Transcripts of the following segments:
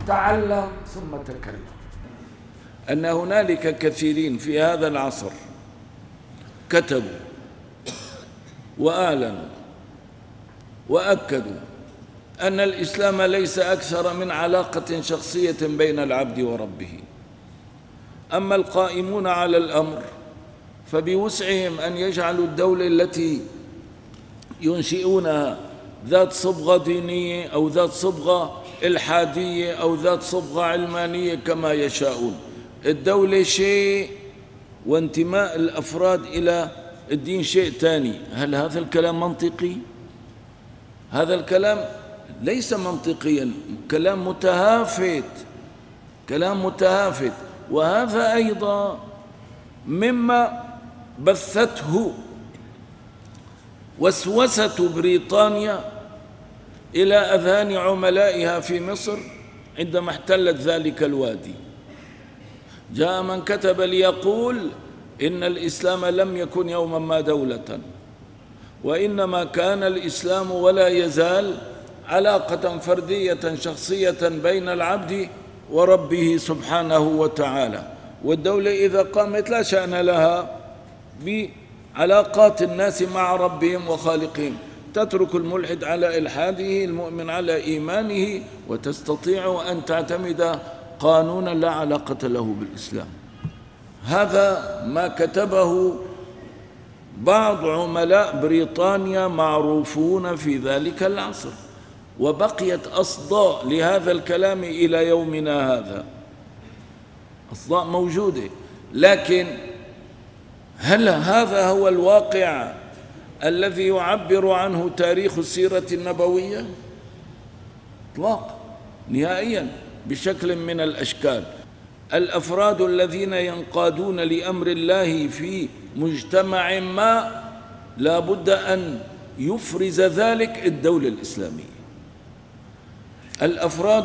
تعلم ثم تكلم. أن هنالك كثيرين في هذا العصر كتبوا وأعلنوا وأكدوا أن الإسلام ليس أكثر من علاقة شخصية بين العبد وربه. أما القائمون على الأمر فبوسعهم أن يجعلوا الدولة التي ينشئونها ذات صبغة دينية أو ذات صبغة إلحادية أو ذات صبغة علمانية كما يشاءون. الدولة شيء وانتماء الأفراد إلى الدين شيء ثاني. هل هذا الكلام منطقي؟ هذا الكلام ليس منطقيا، كلام متهافت، كلام متهافت. وهذا أيضا مما بثته وسوسة بريطانيا إلى أذهان عملائها في مصر عندما احتلت ذلك الوادي. جاء من كتب ليقول إن الإسلام لم يكن يوما ما دولة، وإنما كان الإسلام ولا يزال علاقة فردية شخصية بين العبد وربه سبحانه وتعالى. والدولة إذا قامت لا شأن لها بعلاقات الناس مع ربهم وخالقهم، تترك الملحد على إلحاده، المؤمن على إيمانه، وتستطيع أن تعتمد قانونا لا علاقة له بالإسلام. هذا ما كتبه بعض عملاء بريطانيا معروفون في ذلك العصر، وبقيت أصداء لهذا الكلام إلى يومنا هذا، أصداء موجودة. لكن هل هذا هو الواقع الذي يعبر عنه تاريخ السيرة النبوية؟ إطلاقا، نهائيا، بشكل من الأشكال. الأفراد الذين ينقادون لأمر الله في مجتمع ما لا بد أن يفرز ذلك الدولة الإسلامية. الأفراد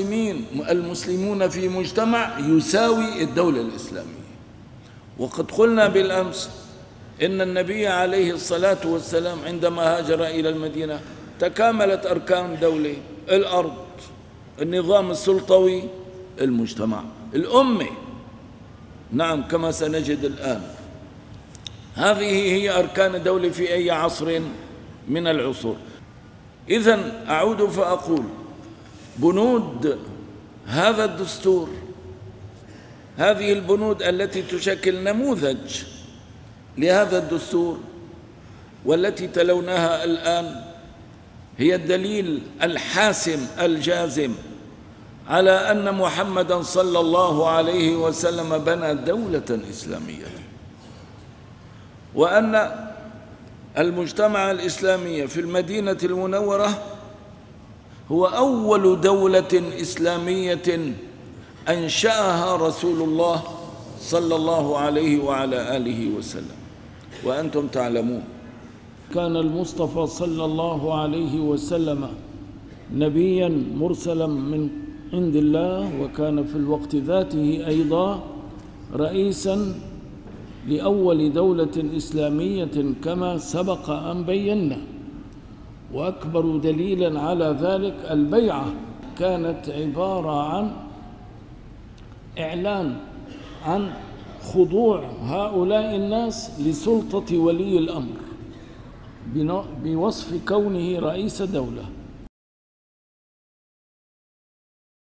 المسلمون في مجتمع يساوي الدولة الإسلامية. وقد قلنا بالأمس إن النبي عليه الصلاة والسلام عندما هاجر إلى المدينة تكاملت أركان الدولة: الأرض، النظام السلطوي، المجتمع، الأمة. نعم، كما سنجد الآن. هذه هي أركان الدولة في أي عصر من العصور. إذن أعود فأقول: بنود هذا الدستور، هذه البنود التي تشكل نموذج لهذا الدستور والتي تلوناها الآن، هي الدليل الحاسم الجازم على أن محمدًا صلى الله عليه وسلم بنى دولة إسلامية، وأن المجتمع الإسلامي في المدينة المنورة هو أول دولة إسلامية أنشأها رسول الله صلى الله عليه وعلى آله وسلم. وأنتم تعلمون كان المصطفى صلى الله عليه وسلم نبيا مرسلا من عند الله، وكان في الوقت ذاته أيضا رئيسا لأول دولة إسلامية كما سبق أن بينا. وأكبر دليلا على ذلك البيعة، كانت عبارة عن إعلان عن خضوع هؤلاء الناس لسلطة ولي الأمر بوصف كونه رئيس دولة.